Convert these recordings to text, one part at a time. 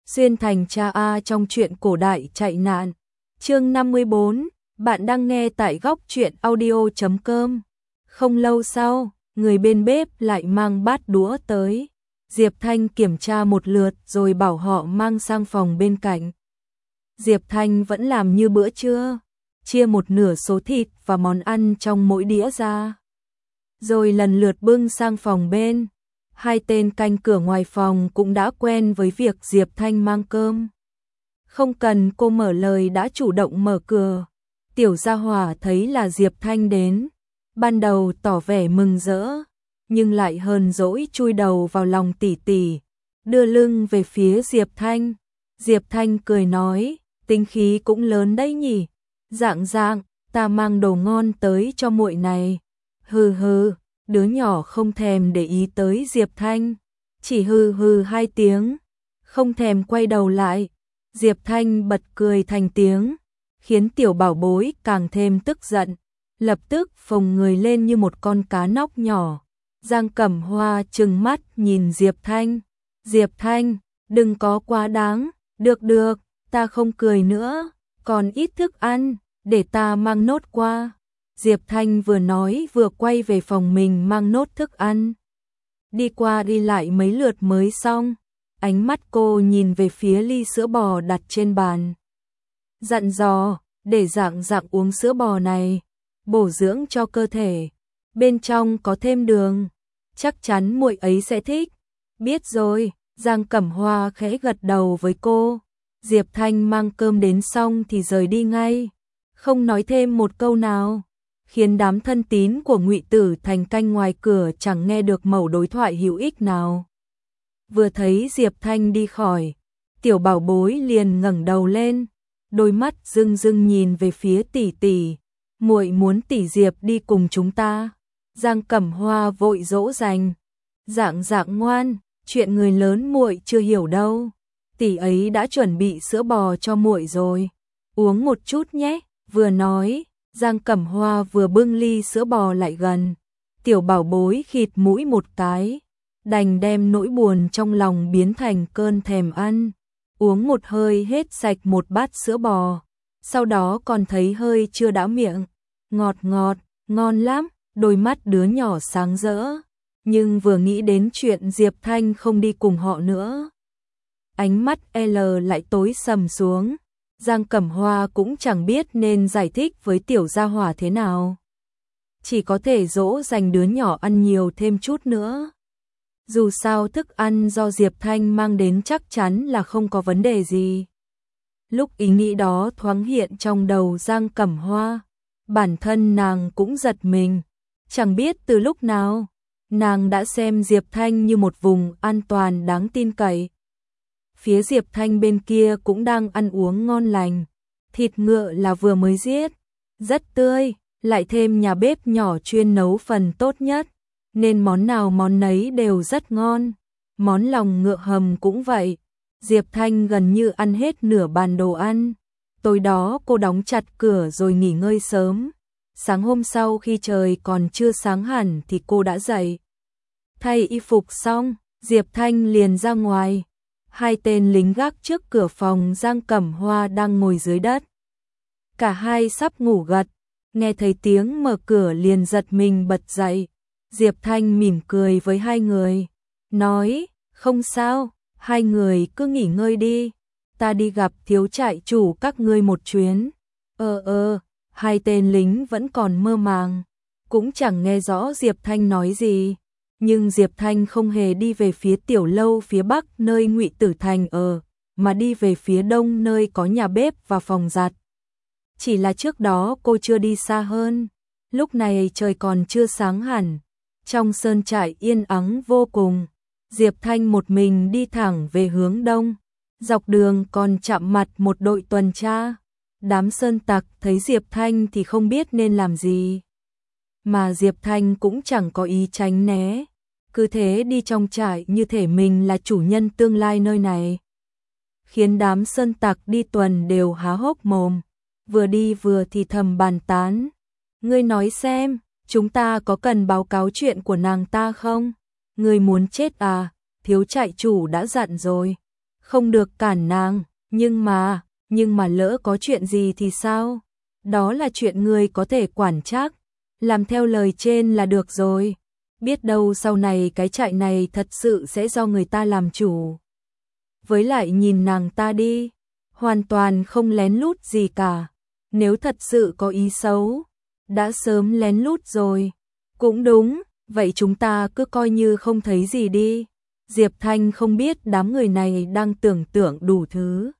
Xuyên thành cha A trong truyện cổ đại chạy nạn. Chương 54, bạn đang nghe tại góc truyện audio.com. Không lâu sau, người bên bếp lại mang bát đũa tới. Diệp Thanh kiểm tra một lượt rồi bảo họ mang sang phòng bên cạnh. Diệp Thanh vẫn làm như bữa trưa, chia một nửa số thịt và món ăn trong mỗi đĩa ra. Rồi lần lượt bưng sang phòng bên. Hai tên canh cửa ngoài phòng cũng đã quen với việc Diệp Thanh mang cơm. Không cần cô mở lời đã chủ động mở cửa. Tiểu Gia Hỏa thấy là Diệp Thanh đến, ban đầu tỏ vẻ mừng rỡ, nhưng lại hờn dỗi chui đầu vào lòng tỷ tỷ, đưa lưng về phía Diệp Thanh. Diệp Thanh cười nói, tính khí cũng lớn đấy nhỉ. Dạng, ta mang đồ ngon tới cho muội này. Hừ hừ. Đứa nhỏ không thèm để ý tới Diệp Thanh, chỉ hừ hừ hai tiếng, không thèm quay đầu lại. Diệp Thanh bật cười thành tiếng, khiến tiểu bảo bối càng thêm tức giận, lập tức phồng người lên như một con cá nóc nhỏ. Giang Cẩm Hoa trừng mắt nhìn Diệp Thanh. Diệp Thanh, đừng có quá đáng, được, ta không cười nữa, còn ít thức ăn, để ta mang nốt qua. Diệp Thanh vừa nói vừa quay về phòng mình mang nốt thức ăn. Đi qua đi lại mấy lượt mới xong, ánh mắt cô nhìn về phía ly sữa bò đặt trên bàn. Dặn dò, để dạng uống sữa bò này, bổ dưỡng cho cơ thể, bên trong có thêm đường, chắc chắn muội ấy sẽ thích. Biết rồi, Giang Cẩm Hoa khẽ gật đầu với cô. Diệp Thanh mang cơm đến xong thì rời đi ngay, không nói thêm một câu nào, khiến đám thân tín của Ngụy Tử Thành canh ngoài cửa chẳng nghe được mẩu đối thoại hữu ích nào. Vừa thấy Diệp Thanh đi khỏi, tiểu bảo bối liền ngẩng đầu lên, đôi mắt rưng nhìn về phía tỷ tỷ. Muội muốn tỷ Diệp đi cùng chúng ta. Giang Cẩm Hoa vội dỗ dành. Dạng ngoan, chuyện người lớn muội chưa hiểu đâu. Tỷ ấy đã chuẩn bị sữa bò cho muội rồi, uống một chút nhé. Vừa nói, Giang Cẩm Hoa vừa bưng ly sữa bò lại gần. Tiểu bảo bối khịt mũi một cái, đành đem nỗi buồn trong lòng biến thành cơn thèm ăn, uống một hơi hết sạch một bát sữa bò, sau đó còn thấy hơi chưa đã miệng, ngọt, ngon lắm. Đôi mắt đứa nhỏ sáng rỡ, nhưng vừa nghĩ đến chuyện Diệp Thanh không đi cùng họ nữa, ánh mắt L lại tối sầm xuống. Giang Cẩm Hoa cũng chẳng biết nên giải thích với tiểu gia hỏa thế nào, chỉ có thể dỗ dành đứa nhỏ ăn nhiều thêm chút nữa. Dù sao thức ăn do Diệp Thanh mang đến chắc chắn là không có vấn đề gì. Lúc ý nghĩ đó thoáng hiện trong đầu Giang Cẩm Hoa, bản thân nàng cũng giật mình, chẳng biết từ lúc nào, nàng đã xem Diệp Thanh như một vùng an toàn đáng tin cậy. Phía Diệp Thanh bên kia cũng đang ăn uống ngon lành, thịt ngựa là vừa mới giết, rất tươi, lại thêm nhà bếp nhỏ chuyên nấu phần tốt nhất, nên món nào món nấy đều rất ngon. Món lòng ngựa hầm cũng vậy, Diệp Thanh gần như ăn hết nửa bàn đồ ăn. Tối đó cô đóng chặt cửa rồi nghỉ ngơi sớm. Sáng hôm sau khi trời còn chưa sáng hẳn thì cô đã dậy. Thay y phục xong, Diệp Thanh liền ra ngoài. Hai tên lính gác trước cửa phòng Giang Cẩm Hoa đang ngồi dưới đất. Cả hai sắp ngủ gật, nghe thấy tiếng mở cửa liền giật mình bật dậy. Diệp Thanh mỉm cười với hai người, nói, không sao, hai người cứ nghỉ ngơi đi, ta đi gặp thiếu trại chủ các ngươi một chuyến. Hai tên lính vẫn còn mơ màng, cũng chẳng nghe rõ Diệp Thanh nói gì. Nhưng Diệp Thanh không hề đi về phía tiểu lâu phía bắc nơi Ngụy Tử Thành ở, mà đi về phía đông nơi có nhà bếp và phòng giặt. Chỉ là trước đó cô chưa đi xa hơn, lúc này trời còn chưa sáng hẳn, trong sơn trại yên ắng vô cùng. Diệp Thanh một mình đi thẳng về hướng đông, dọc đường còn chạm mặt một đội tuần tra. Đám sơn tặc thấy Diệp Thanh thì không biết nên làm gì, mà Diệp Thanh cũng chẳng có ý tránh né, cứ thế đi trong trại như thể mình là chủ nhân tương lai nơi này, khiến đám sơn tặc đi tuần đều há hốc mồm, vừa đi vừa thì thầm bàn tán. Ngươi nói xem, chúng ta có cần báo cáo chuyện của nàng ta không? Ngươi muốn chết à? Thiếu trại chủ đã dặn rồi, không được cản nàng, nhưng mà lỡ có chuyện gì thì sao? Đó là chuyện người có thể quản trách, làm theo lời trên là được rồi. Biết đâu sau này cái trại này thật sự sẽ do người ta làm chủ. Với lại nhìn nàng ta đi, hoàn toàn không lén lút gì cả. Nếu thật sự có ý xấu, đã sớm lén lút rồi. Cũng đúng, vậy chúng ta cứ coi như không thấy gì đi. Diệp Thanh không biết đám người này đang tưởng tượng đủ thứ.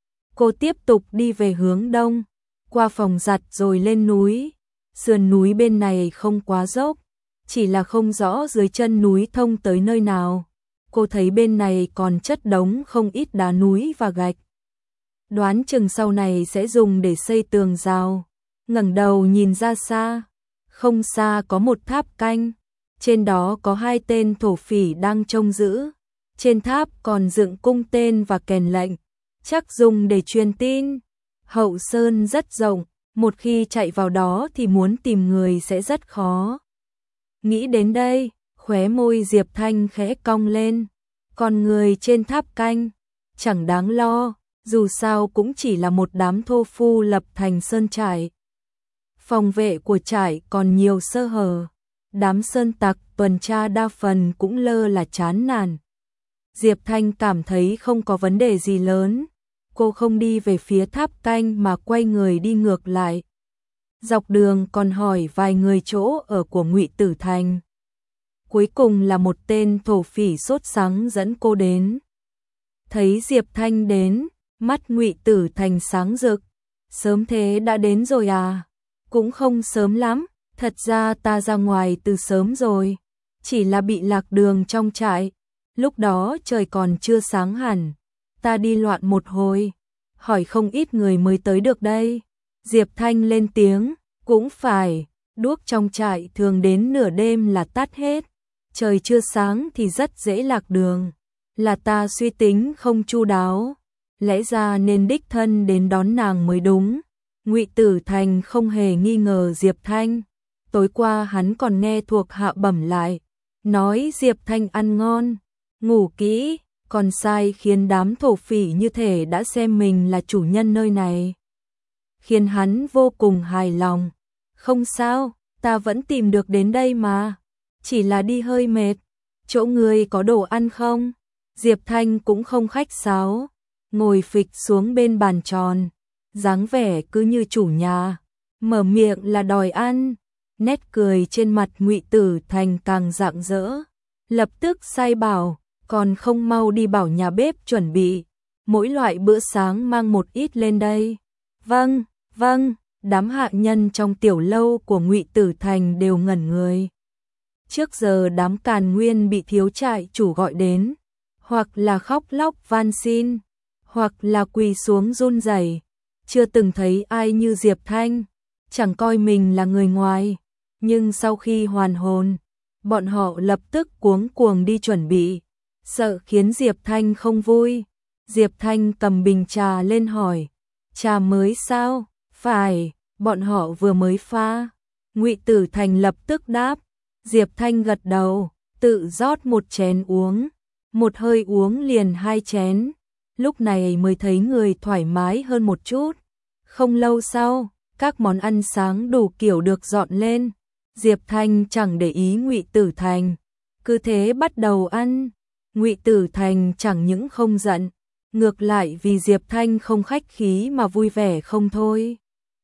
Cô tiếp tục đi về hướng đông, qua phòng giặt rồi lên núi. Sườn núi bên này không quá dốc, chỉ là không rõ dưới chân núi thông tới nơi nào. Cô thấy bên này còn chất đống không ít đá núi và gạch. Đoán chừng sau này sẽ dùng để xây tường rào. Ngẩng đầu nhìn ra xa, không xa có một tháp canh, trên đó có 2 tên thổ phỉ đang trông giữ. Trên tháp còn dựng cung tên và kèn lệnh, chắc dùng để truyền tin. Hậu sơn rất rộng, một khi chạy vào đó thì muốn tìm người sẽ rất khó. Nghĩ đến đây, khóe môi Diệp Thanh khẽ cong lên. Còn người trên tháp canh, chẳng đáng lo, dù sao cũng chỉ là một đám thô phu lập thành sơn trại. Phòng vệ của trại còn nhiều sơ hở, đám sơn tặc tuần tra đa phần cũng lơ là chán nản. Diệp Thanh cảm thấy không có vấn đề gì lớn, cô không đi về phía tháp canh mà quay người đi ngược lại. Dọc đường còn hỏi vài người chỗ ở của Ngụy Tử Thành. Cuối cùng là một tên thổ phỉ sốt sắng dẫn cô đến. Thấy Diệp Thanh đến, mắt Ngụy Tử Thành sáng rực. Sớm thế đã đến rồi à? Cũng không sớm lắm, thật ra ta ra ngoài từ sớm rồi, chỉ là bị lạc đường trong trại. Lúc đó trời còn chưa sáng hẳn, ta đi loạn một hồi, hỏi không ít người mới tới được đây. Diệp Thanh lên tiếng, cũng phải, đuốc trong trại thường đến nửa đêm là tắt hết, trời chưa sáng thì rất dễ lạc đường, là ta suy tính không chu đáo, lẽ ra nên đích thân đến đón nàng mới đúng. Ngụy Tử Thành không hề nghi ngờ Diệp Thanh, tối qua hắn còn nghe thuộc hạ bẩm lại, nói Diệp Thanh ăn ngon, ngủ kỹ, còn sai khiến đám thổ phỉ như thể đã xem mình là chủ nhân nơi này. Khiến hắn vô cùng hài lòng. Không sao, ta vẫn tìm được đến đây mà, chỉ là đi hơi mệt. Chỗ người có đồ ăn không? Diệp Thanh cũng không khách sáo, ngồi phịch xuống bên bàn tròn, dáng vẻ cứ như chủ nhà, mở miệng là đòi ăn. Nét cười trên mặt Ngụy Tử Thành càng rạng rỡ, lập tức sai bảo, còn không mau đi bảo nhà bếp chuẩn bị, mỗi loại bữa sáng mang một ít lên đây. Vâng, vâng, đám hạ nhân trong tiểu lâu của Ngụy Tử Thành đều ngẩn người. Trước giờ đám Càn Nguyên bị thiếu trại chủ gọi đến, hoặc là khóc lóc van xin, hoặc là quỳ xuống run rẩy, chưa từng thấy ai như Diệp Thanh, chẳng coi mình là người ngoài, nhưng sau khi hoàn hồn, bọn họ lập tức cuống cuồng đi chuẩn bị, sợ khiến Diệp Thanh không vui. Diệp Thanh cầm bình trà lên hỏi, trà mới sao? Phải, bọn họ vừa mới pha. Ngụy Tử Thành lập tức đáp. Diệp Thanh gật đầu, tự rót một chén uống, một hơi uống liền 2 chén, lúc này mới thấy người thoải mái hơn một chút. Không lâu sau, các món ăn sáng đủ kiểu được dọn lên. Diệp Thanh chẳng để ý Ngụy Tử Thành, cứ thế bắt đầu ăn. Ngụy Tử Thành chẳng những không giận, ngược lại vì Diệp Thanh không khách khí mà vui vẻ không thôi.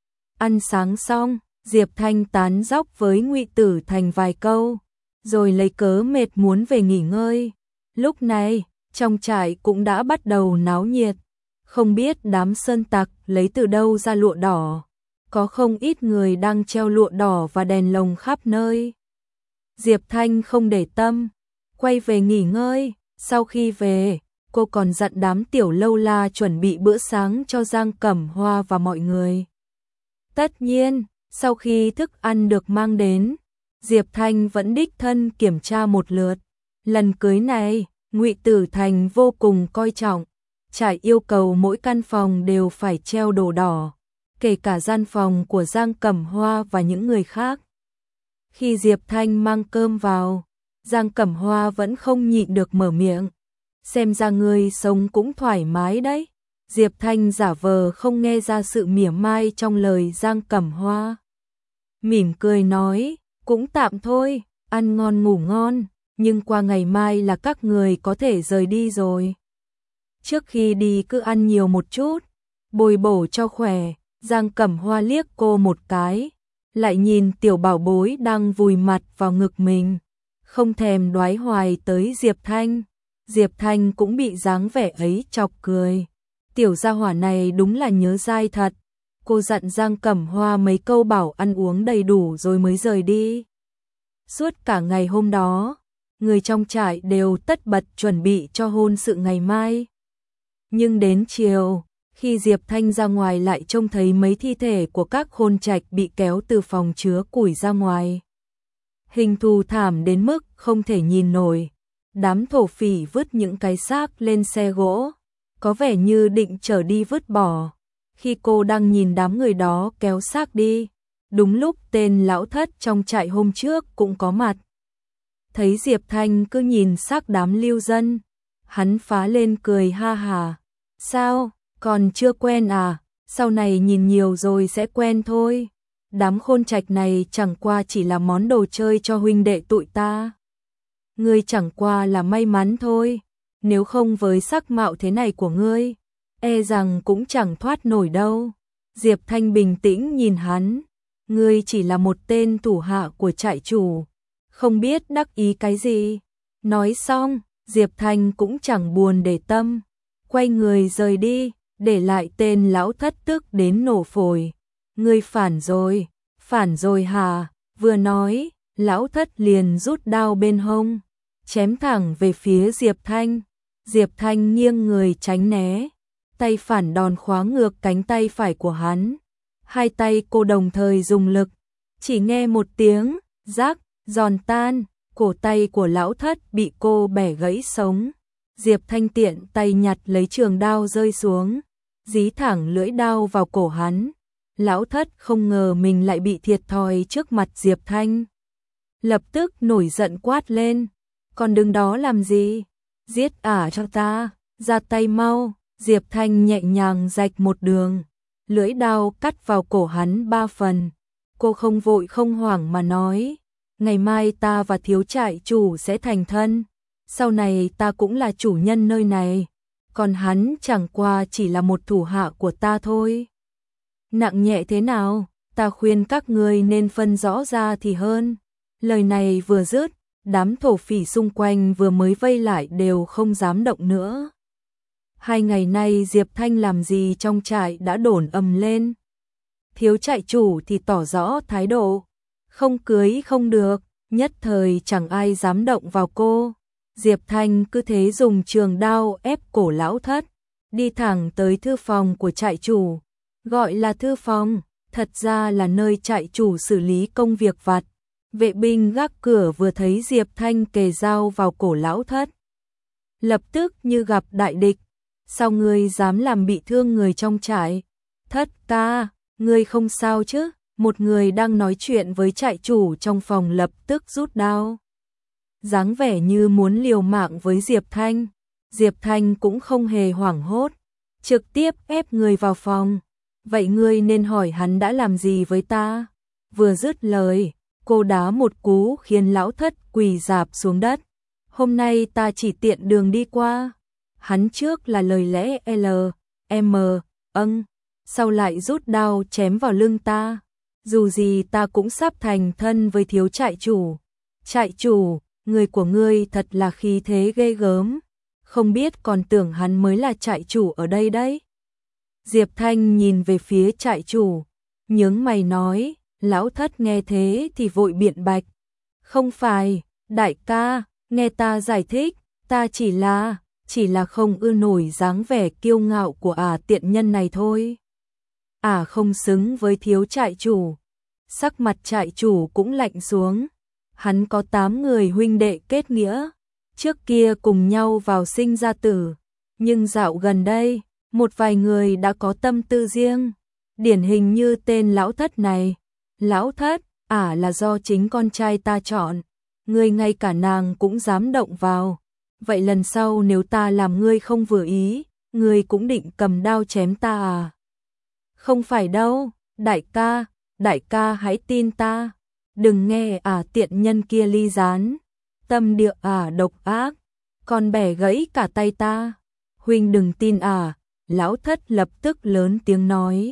Ăn sáng xong, Diệp Thanh tán dóc với Ngụy Tử Thành vài câu, rồi lấy cớ mệt muốn về nghỉ ngơi. Lúc này, trong trại cũng đã bắt đầu náo nhiệt, không biết đám sơn tặc lấy từ đâu ra lụa đỏ, có không ít người đang treo lụa đỏ và đèn lồng khắp nơi. Diệp Thanh không để tâm, quay về nghỉ ngơi. Sau khi về, cô còn dặn đám tiểu lâu la chuẩn bị bữa sáng cho Giang Cẩm Hoa và mọi người. Tất nhiên, sau khi thức ăn được mang đến, Diệp Thanh vẫn đích thân kiểm tra một lượt. Lần cưới này, Ngụy Tử Thành vô cùng coi trọng, trại yêu cầu mỗi căn phòng đều phải treo đồ đỏ, kể cả gian phòng của Giang Cẩm Hoa và những người khác. Khi Diệp Thanh mang cơm vào, Giang Cẩm Hoa vẫn không nhịn được mở miệng. xem ra ngươi sống cũng thoải mái đấy. Diệp Thanh giả vờ không nghe ra sự mỉa mai trong lời Giang Cẩm Hoa. Mỉm cười nói, cũng tạm thôi, ăn ngon ngủ ngon, nhưng qua ngày mai là các người có thể rời đi rồi. Trước khi đi cứ ăn nhiều một chút, bồi bổ cho khỏe. Giang Cẩm Hoa liếc cô một cái, lại nhìn tiểu bảo bối đang vùi mặt vào ngực mình, không thèm đoái hoài tới Diệp Thanh. Diệp Thanh cũng bị dáng vẻ ấy chọc cười. Tiểu gia hỏa này đúng là nhớ dai thật. Cô dặn Giang Cẩm Hoa mấy câu bảo ăn uống đầy đủ rồi mới rời đi. Suốt cả ngày hôm đó, người trong trại đều tất bật chuẩn bị cho hôn sự ngày mai. Nhưng đến chiều, khi Diệp Thanh ra ngoài lại trông thấy mấy thi thể của các hôn trạch bị kéo từ phòng chứa củi ra ngoài. Hình thù thảm đến mức không thể nhìn nổi. Đám thổ phỉ vứt những cái xác lên xe gỗ, có vẻ như định chở đi vứt bỏ. Khi cô đang nhìn đám người đó kéo xác đi, đúng lúc tên lão thất trong trại hôm trước cũng có mặt. Thấy Diệp Thanh cứ nhìn xác đám lưu dân, hắn phá lên cười ha hà. Sao, còn chưa quen à? Sau này nhìn nhiều rồi sẽ quen thôi. Đám khôn trạch này chẳng qua chỉ là món đồ chơi cho huynh đệ tụi ta. Ngươi chẳng qua là may mắn thôi. Nếu không với sắc mạo thế này của ngươi, e rằng cũng chẳng thoát nổi đâu. Diệp Thanh bình tĩnh nhìn hắn. Ngươi chỉ là một tên thủ hạ của trại chủ, không biết đắc ý cái gì. Nói xong, Diệp Thanh cũng chẳng buồn để tâm, quay người rời đi, để lại tên lão thất tức đến nổ phổi. Ngươi phản rồi hả? Vừa nói, lão thất liền rút đao bên hông, chém thẳng về phía Diệp Thanh. Diệp Thanh nghiêng người tránh né, tay phản đòn khóa ngược cánh tay phải của hắn. Hai tay cô đồng thời dùng lực, chỉ nghe một tiếng rắc, giòn tan, cổ tay của lão thất bị cô bẻ gãy sống. Diệp Thanh tiện tay nhặt lấy trường đao rơi xuống, dí thẳng lưỡi đao vào cổ hắn. Lão thất không ngờ mình lại bị thiệt thòi trước mặt Diệp Thanh. Lập tức nổi giận quát lên, còn đứng đó làm gì? Giết ả cho ta, ra tay mau. Diệp Thanh nhẹ nhàng rạch một đường, lưỡi đao cắt vào cổ hắn 3 phần. Cô không vội không hoảng mà nói, ngày mai ta và thiếu trại chủ sẽ thành thân, sau này ta cũng là chủ nhân nơi này, còn hắn chẳng qua chỉ là một thủ hạ của ta thôi. Nặng nhẹ thế nào, ta khuyên các ngươi nên phân rõ ra thì hơn. Lời này vừa dứt, đám thổ phỉ xung quanh vừa mới vây lại đều không dám động nữa. 2 ngày nay Diệp Thanh làm gì trong trại đã đồn ầm lên. Thiếu trại chủ thì tỏ rõ thái độ, không cưới không được, nhất thời chẳng ai dám động vào cô. Diệp Thanh cứ thế dùng trường đao ép cổ lão thất, đi thẳng tới thư phòng của trại chủ. Gọi là thư phòng, thật ra là nơi trại chủ xử lý công việc vặt. Vệ binh gác cửa vừa thấy Diệp Thanh kề dao vào cổ lão thất, lập tức như gặp đại địch. Sao ngươi dám làm bị thương người trong trại? Thất ca, ngươi không sao chứ? Một người đang nói chuyện với trại chủ trong phòng lập tức rút đao, dáng vẻ như muốn liều mạng với Diệp Thanh. Diệp Thanh cũng không hề hoảng hốt, trực tiếp ép người vào phòng. Vậy ngươi nên hỏi hắn đã làm gì với ta? Vừa dứt lời, cô đá một cú khiến lão thất quỳ rạp xuống đất. Hôm nay ta chỉ tiện đường đi qua. Hắn trước là lời lẽ L.M. Sau lại rút đao chém vào lưng ta. Dù gì ta cũng sắp thành thân với thiếu trại chủ. Trại chủ, người của ngươi thật là khí thế ghê gớm. Không biết còn tưởng hắn mới là trại chủ ở đây đấy. Diệp Thanh nhìn về phía trại chủ, nhướng mày nói. Lão thất nghe thế thì vội biện bạch. Không phải, đại ca, nghe ta giải thích, ta chỉ là không ưa nổi dáng vẻ kiêu ngạo của tiện nhân này thôi. Không xứng với thiếu trại chủ. Sắc mặt trại chủ cũng lạnh xuống. Hắn có 8 người huynh đệ kết nghĩa, trước kia cùng nhau vào sinh ra tử, nhưng dạo gần đây, một vài người đã có tâm tư riêng, điển hình như tên lão thất này. Lão thất, là do chính con trai ta chọn, ngươi ngay cả nàng cũng dám động vào. vậy lần sau nếu ta làm ngươi không vừa ý, ngươi cũng định cầm đao chém ta à? Không phải đâu, đại ca hãy tin ta, đừng nghe tiện nhân kia ly gián, tâm địa độc ác, còn bẻ gãy cả tay ta. Huynh đừng tin lão thất lập tức lớn tiếng nói.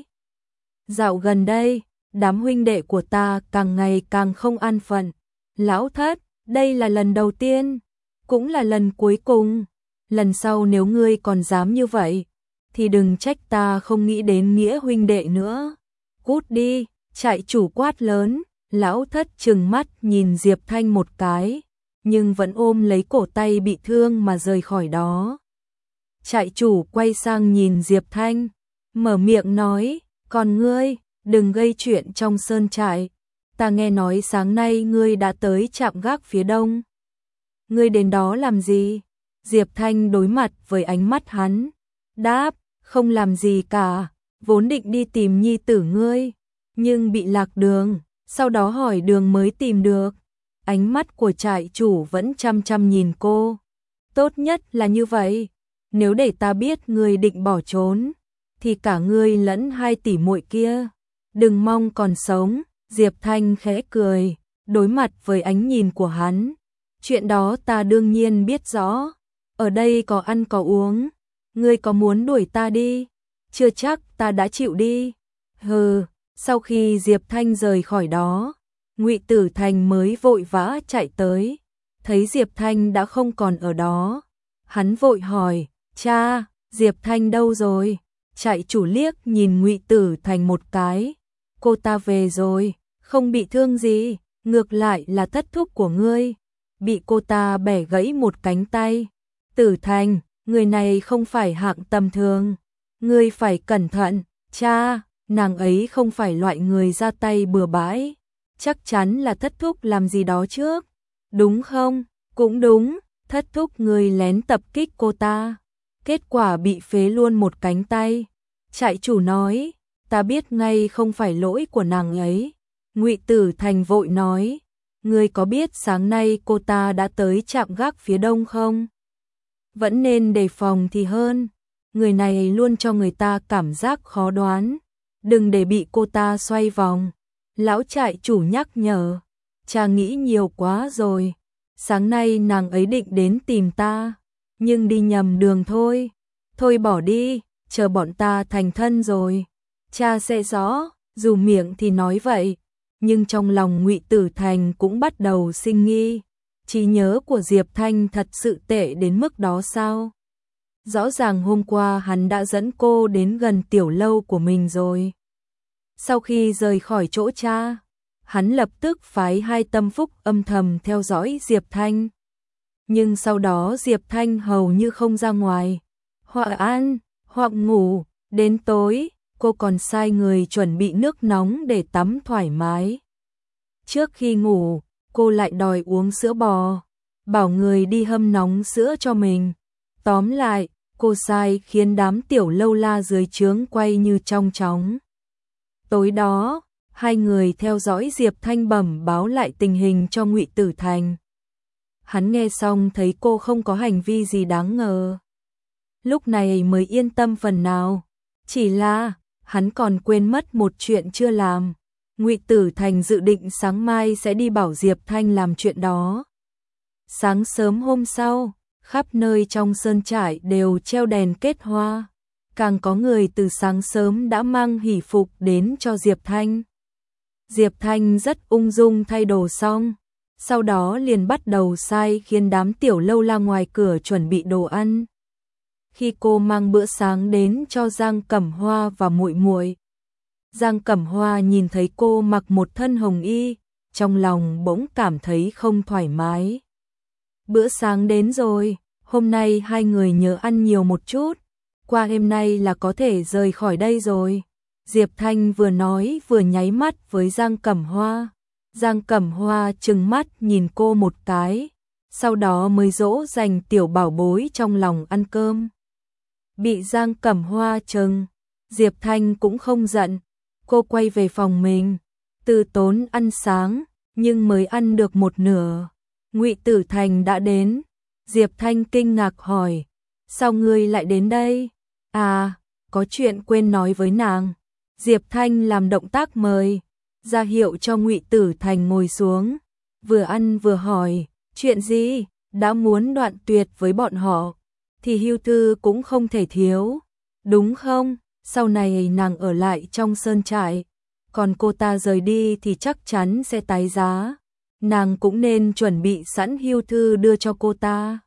Dạo gần đây, đám huynh đệ của ta càng ngày càng không an phận. Lão thất, đây là lần đầu tiên, cũng là lần cuối cùng. Lần sau nếu ngươi còn dám như vậy, thì đừng trách ta không nghĩ đến nghĩa huynh đệ nữa. Cút đi, trại chủ quát lớn. Lão thất trừng mắt nhìn Diệp Thanh một cái, nhưng vẫn ôm lấy cổ tay bị thương mà rời khỏi đó. Trại chủ quay sang nhìn Diệp Thanh, mở miệng nói, còn ngươi, đừng gây chuyện trong sơn trại. Ta nghe nói sáng nay ngươi đã tới trạm gác phía đông. Ngươi đến đó làm gì? Diệp Thanh đối mặt với ánh mắt hắn, đáp, không làm gì cả, vốn định đi tìm nhi tử ngươi, nhưng bị lạc đường, sau đó hỏi đường mới tìm được. Ánh mắt của trại chủ vẫn chăm chăm nhìn cô. Tốt nhất là như vậy, nếu để ta biết ngươi định bỏ trốn, thì cả ngươi lẫn hai tỷ muội kia đừng mong còn sống. Diệp Thanh khẽ cười, đối mặt với ánh nhìn của hắn. Chuyện đó ta đương nhiên biết rõ, ở đây có ăn có uống, ngươi có muốn đuổi ta đi? Chưa chắc ta đã chịu đi. Hừ. Sau khi Diệp Thanh rời khỏi đó, Ngụy Tử Thành mới vội vã chạy tới, thấy Diệp Thanh đã không còn ở đó, hắn vội hỏi, cha, Diệp Thanh đâu rồi? Trại chủ liếc nhìn Ngụy Tử Thành một cái, cô ta về rồi, không bị thương gì, ngược lại là thất thúc của ngươi, bị cô ta bẻ gãy một cánh tay. Tử Thành, người này không phải hạng tầm thường, ngươi phải cẩn thận, cha, nàng ấy không phải loại người ra tay bừa bãi, chắc chắn là thất thúc làm gì đó trước, đúng không? Cũng đúng, thất thúc ngươi lén tập kích cô ta, kết quả bị phế luôn một cánh tay. Trại chủ nói, ta biết ngay không phải lỗi của nàng ấy. Ngụy Tử Thành vội nói, ngươi có biết sáng nay cô ta đã tới trạm gác phía đông không? Vẫn nên đề phòng thì hơn, người này luôn cho người ta cảm giác khó đoán, đừng để bị cô ta xoay vòng. Lão trại chủ nhắc nhở, cha nghĩ nhiều quá rồi, sáng nay nàng ấy định đến tìm ta, nhưng đi nhầm đường thôi. Thôi bỏ đi, chờ bọn ta thành thân rồi, cha sẽ rõ. Dù miệng thì nói vậy, nhưng trong lòng Ngụy Tử Thành cũng bắt đầu sinh nghi. Trí nhớ của Diệp Thanh thật sự tệ đến mức đó sao? Rõ ràng hôm qua hắn đã dẫn cô đến gần tiểu lâu của mình rồi. Sau khi rời khỏi chỗ cha, hắn lập tức phái hai tâm phúc âm thầm theo dõi Diệp Thanh. Nhưng sau đó Diệp Thanh hầu như không ra ngoài, hoặc ăn, hoặc ngủ. Đến tối, cô còn sai người chuẩn bị nước nóng để tắm thoải mái. Trước khi ngủ, cô lại đòi uống sữa bò, bảo người đi hâm nóng sữa cho mình. Tóm lại, cô sai khiến đám tiểu lâu la dưới trướng quay như trong chóng. Tối đó, hai người theo dõi Diệp Thanh bẩm báo lại tình hình cho Ngụy Tử Thành. Hắn nghe xong thấy cô không có hành vi gì đáng ngờ, lúc này mới yên tâm phần nào. Chỉ là, hắn còn quên mất một chuyện chưa làm. Ngụy Tử Thành dự định sáng mai sẽ đi bảo Diệp Thanh làm chuyện đó. Sáng sớm hôm sau, khắp nơi trong sơn trại đều treo đèn kết hoa. Càng có người từ sáng sớm đã mang hỷ phục đến cho Diệp Thanh. Diệp Thanh rất ung dung thay đồ xong, sau đó liền bắt đầu sai khiến đám tiểu lâu la ngoài cửa chuẩn bị đồ ăn. Khi cô mang bữa sáng đến cho Giang Cẩm Hoa và muội muội, Giang Cẩm Hoa nhìn thấy cô mặc một thân hồng y, trong lòng bỗng cảm thấy không thoải mái. Bữa sáng đến rồi, hôm nay hai người nhớ ăn nhiều một chút, qua đêm nay là có thể rời khỏi đây rồi. Diệp Thanh vừa nói vừa nháy mắt với Giang Cẩm Hoa. Giang Cẩm Hoa trừng mắt nhìn cô một cái, sau đó mới dỗ dành tiểu bảo bối trong lòng ăn cơm. Bị Giang Cẩm Hoa trừng, Diệp Thanh cũng không giận, cô quay về phòng mình, từ tốn ăn sáng, nhưng mới ăn được một nửa, Ngụy Tử Thành đã đến. Diệp Thanh kinh ngạc hỏi, sao ngươi lại đến đây? À, có chuyện quên nói với nàng. Diệp Thanh làm động tác mời, ra hiệu cho Ngụy Tử Thành ngồi xuống, vừa ăn vừa hỏi, chuyện gì? Đã muốn đoạn tuyệt với bọn họ, thì hưu thư cũng không thể thiếu, đúng không? Sau này nàng ở lại trong sơn trại, còn cô ta rời đi thì chắc chắn sẽ tái giá. Nàng cũng nên chuẩn bị sẵn hưu thư đưa cho cô ta.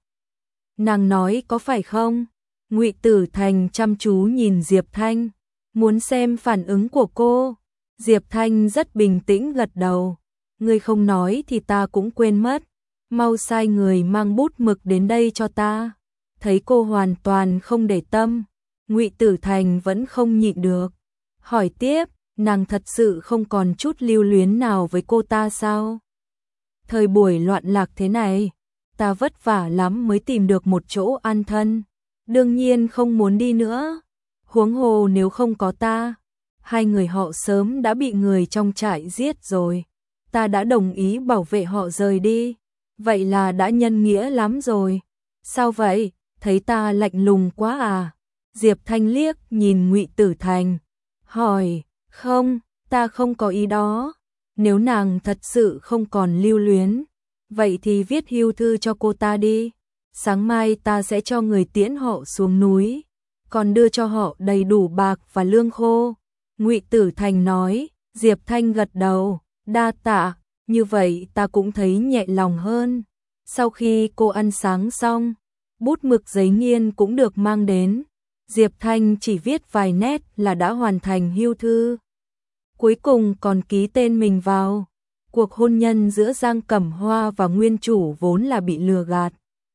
Nàng nói có phải không? Ngụy Tử Thành chăm chú nhìn Diệp Thanh, muốn xem phản ứng của cô. Diệp Thanh rất bình tĩnh gật đầu. Ngươi không nói thì ta cũng quên mất. Mau sai người mang bút mực đến đây cho ta. Thấy cô hoàn toàn không để tâm, Ngụy Tử Thành vẫn không nhịn được. Hỏi tiếp, nàng thật sự không còn chút lưu luyến nào với cô ta sao? Thời buổi loạn lạc thế này, ta vất vả lắm mới tìm được một chỗ an thân. Đương nhiên không muốn đi nữa. Huống hồ nếu không có ta, hai người họ sớm đã bị người trong trại giết rồi. Ta đã đồng ý bảo vệ họ rời đi. Vậy là đã nhân nghĩa lắm rồi. Sao vậy? Thấy ta lạnh lùng quá à? Diệp Thanh liếc nhìn Ngụy Tử Thành, hỏi, không, ta không có ý đó. Nếu nàng thật sự không còn lưu luyến, vậy thì viết hưu thư cho cô ta đi. Sáng mai ta sẽ cho người tiễn họ xuống núi, còn đưa cho họ đầy đủ bạc và lương khô. Ngụy Tử Thành nói. Diệp Thanh gật đầu, đa tạ, như vậy ta cũng thấy nhẹ lòng hơn. Sau khi cô ăn sáng xong, bút mực giấy nghiên cũng được mang đến. Diệp Thanh chỉ viết vài nét là đã hoàn thành hưu thư. Cuối cùng còn ký tên mình vào. Cuộc hôn nhân giữa Giang Cẩm Hoa và nguyên chủ vốn là bị lừa gạt.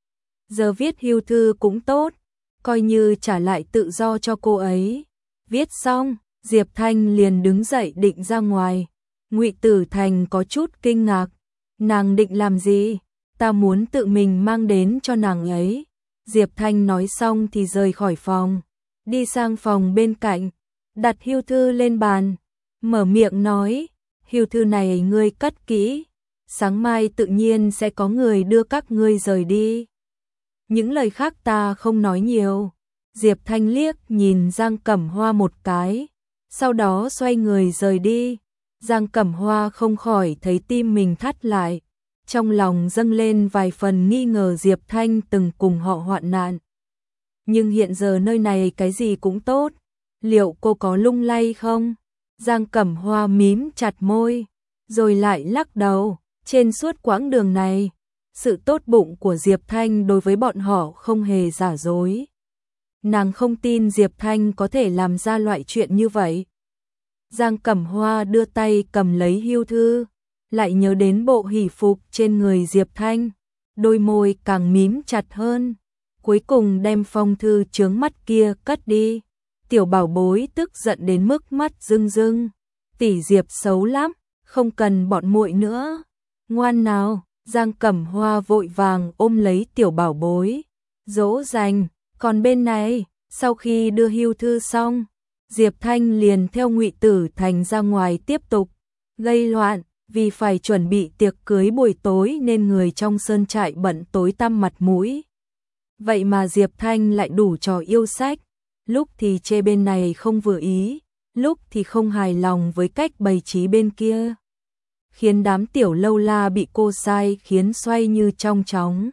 Giờ viết hưu thư cũng tốt, coi như trả lại tự do cho cô ấy. Viết xong, Diệp Thanh liền đứng dậy định ra ngoài. Ngụy Tử Thành có chút kinh ngạc. Nàng định làm gì? Ta muốn tự mình mang đến cho nàng ấy. Diệp Thanh nói xong thì rời khỏi phòng, đi sang phòng bên cạnh, đặt hưu thư lên bàn, mở miệng nói, hưu thư này ngươi cất kỹ, sáng mai tự nhiên sẽ có người đưa các ngươi rời đi. Những lời khác ta không nói nhiều. Diệp Thanh liếc nhìn Giang Cẩm Hoa một cái, sau đó xoay người rời đi. Giang Cẩm Hoa không khỏi thấy tim mình thắt lại, trong lòng dâng lên vài phần nghi ngờ Diệp Thanh từng cùng họ hoạn nạn. Nhưng hiện giờ nơi này cái gì cũng tốt, liệu cô có lung lay không? Giang Cẩm Hoa mím chặt môi, rồi lại lắc đầu. Trên suốt quãng đường này, sự tốt bụng của Diệp Thanh đối với bọn họ không hề giả dối. Nàng không tin Diệp Thanh có thể làm ra loại chuyện như vậy. Giang Cẩm Hoa đưa tay cầm lấy hưu thư, lại nhớ đến bộ hỷ phục trên người Diệp Thanh, đôi môi càng mím chặt hơn, cuối cùng đem phong thư chướng mắt kia cất đi. Tiểu bảo bối tức giận đến mức mắt rưng rưng, tỷ Diệp xấu lắm, không cần bọn muội nữa. Ngoan nào. Giang Cẩm Hoa vội vàng ôm lấy tiểu bảo bối, dỗ dành. Còn bên này, sau khi đưa hưu thư xong, Diệp Thanh liền theo Ngụy Tử Thành ra ngoài tiếp tục gây loạn. Vì phải chuẩn bị tiệc cưới buổi tối nên người trong sơn trại bận tối tăm mặt mũi. Vậy mà Diệp Thanh lại đủ trò yêu sách, lúc thì chê bên này không vừa ý, lúc thì không hài lòng với cách bày trí bên kia, khiến đám tiểu lâu la bị cô sai khiến xoay như trong chóng.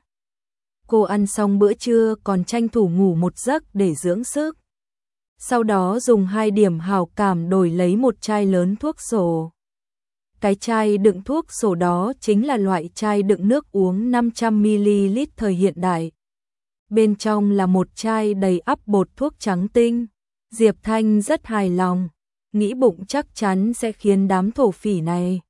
Cô ăn xong bữa trưa còn tranh thủ ngủ một giấc để dưỡng sức. Sau đó dùng 2 điểm hảo cảm đổi lấy một chai lớn thuốc sổ. Cái chai đựng thuốc sổ đó chính là loại chai đựng nước uống 500ml thời hiện đại. Bên trong là một chai đầy ắp bột thuốc trắng tinh. Diệp Thanh rất hài lòng, nghĩ bụng chắc chắn sẽ khiến đám thổ phỉ này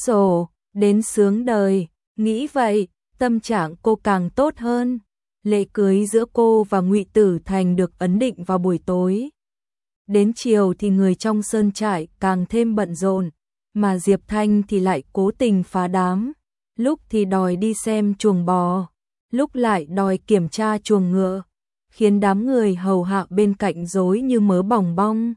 sổ đến sướng đời. Nghĩ vậy, tâm trạng cô càng tốt hơn. Lễ cưới giữa cô và Ngụy Tử Thành được ấn định vào buổi tối. Đến chiều thì người trong sơn trại càng thêm bận rộn, mà Diệp Thanh thì lại cố tình phá đám, lúc thì đòi đi xem chuồng bò, lúc lại đòi kiểm tra chuồng ngựa, khiến đám người hầu hạ bên cạnh rối như mớ bòng bong.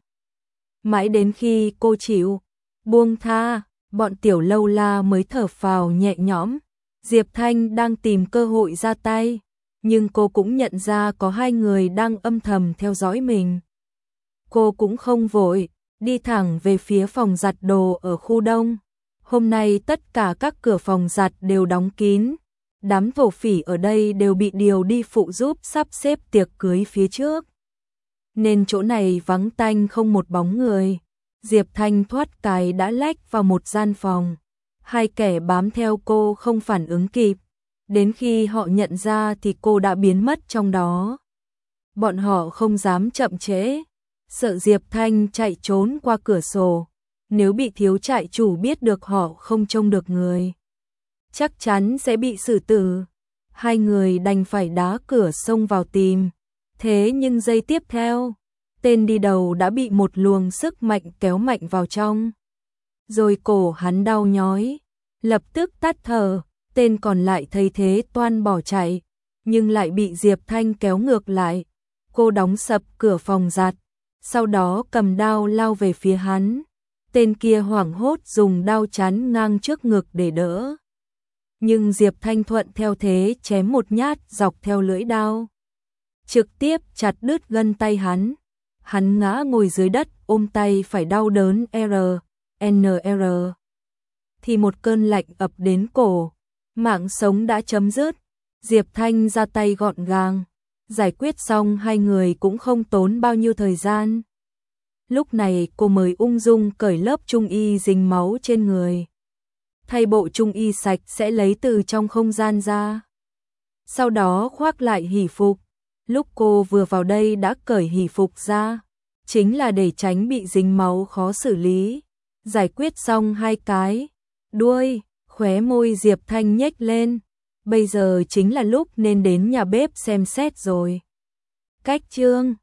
Mãi đến khi cô chịu buông tha, bọn tiểu lâu la mới thở phào nhẹ nhõm. Diệp Thanh đang tìm cơ hội ra tay, nhưng cô cũng nhận ra có hai người đang âm thầm theo dõi mình. Cô cũng không vội, đi thẳng về phía phòng giặt đồ ở khu đông. Hôm nay tất cả các cửa phòng giặt đều đóng kín. Đám thổ phỉ ở đây đều bị điều đi phụ giúp sắp xếp tiệc cưới phía trước. Nên chỗ này vắng tanh không một bóng người. Diệp Thanh thoát cái đã lách vào một gian phòng. Hai kẻ bám theo cô không phản ứng kịp. Đến khi họ nhận ra thì cô đã biến mất trong đó. Bọn họ không dám chậm trễ, sợ Diệp Thanh chạy trốn qua cửa sổ. Nếu bị thiếu trại chủ biết được họ không trông được người, chắc chắn sẽ bị xử tử. Hai người đành phải đá cửa xông vào tìm. Thế nhưng giây tiếp theo, tên đi đầu đã bị một luồng sức mạnh kéo mạnh vào trong. Rồi cổ hắn đau nhói, lập tức tắt thở. Tên còn lại thấy thế toan bỏ chạy, nhưng lại bị Diệp Thanh kéo ngược lại. Cô đóng sập cửa phòng giặt, sau đó cầm đao lao về phía hắn. Tên kia hoảng hốt dùng đao chắn ngang trước ngực để đỡ. Nhưng Diệp Thanh thuận theo thế chém một nhát dọc theo lưỡi đao, trực tiếp chặt đứt gân tay hắn. Hắn ngã ngồi dưới đất ôm tay phải đau đớn NR. Thì một cơn lạnh ập đến cổ, mạng sống đã chấm dứt. Diệp Thanh ra tay gọn gàng, giải quyết xong hai người cũng không tốn bao nhiêu thời gian. Lúc này cô mới ung dung cởi lớp trung y dính máu trên người. Thay bộ trung y sạch sẽ lấy từ trong không gian ra. Sau đó khoác lại hỷ phục. Lúc cô vừa vào đây đã cởi hỷ phục ra, chính là để tránh bị dính máu khó xử lý. Giải quyết xong hai cái đuôi, khóe môi Diệp Thanh nhếch lên. Bây giờ chính là lúc nên đến nhà bếp xem xét rồi. Cách chương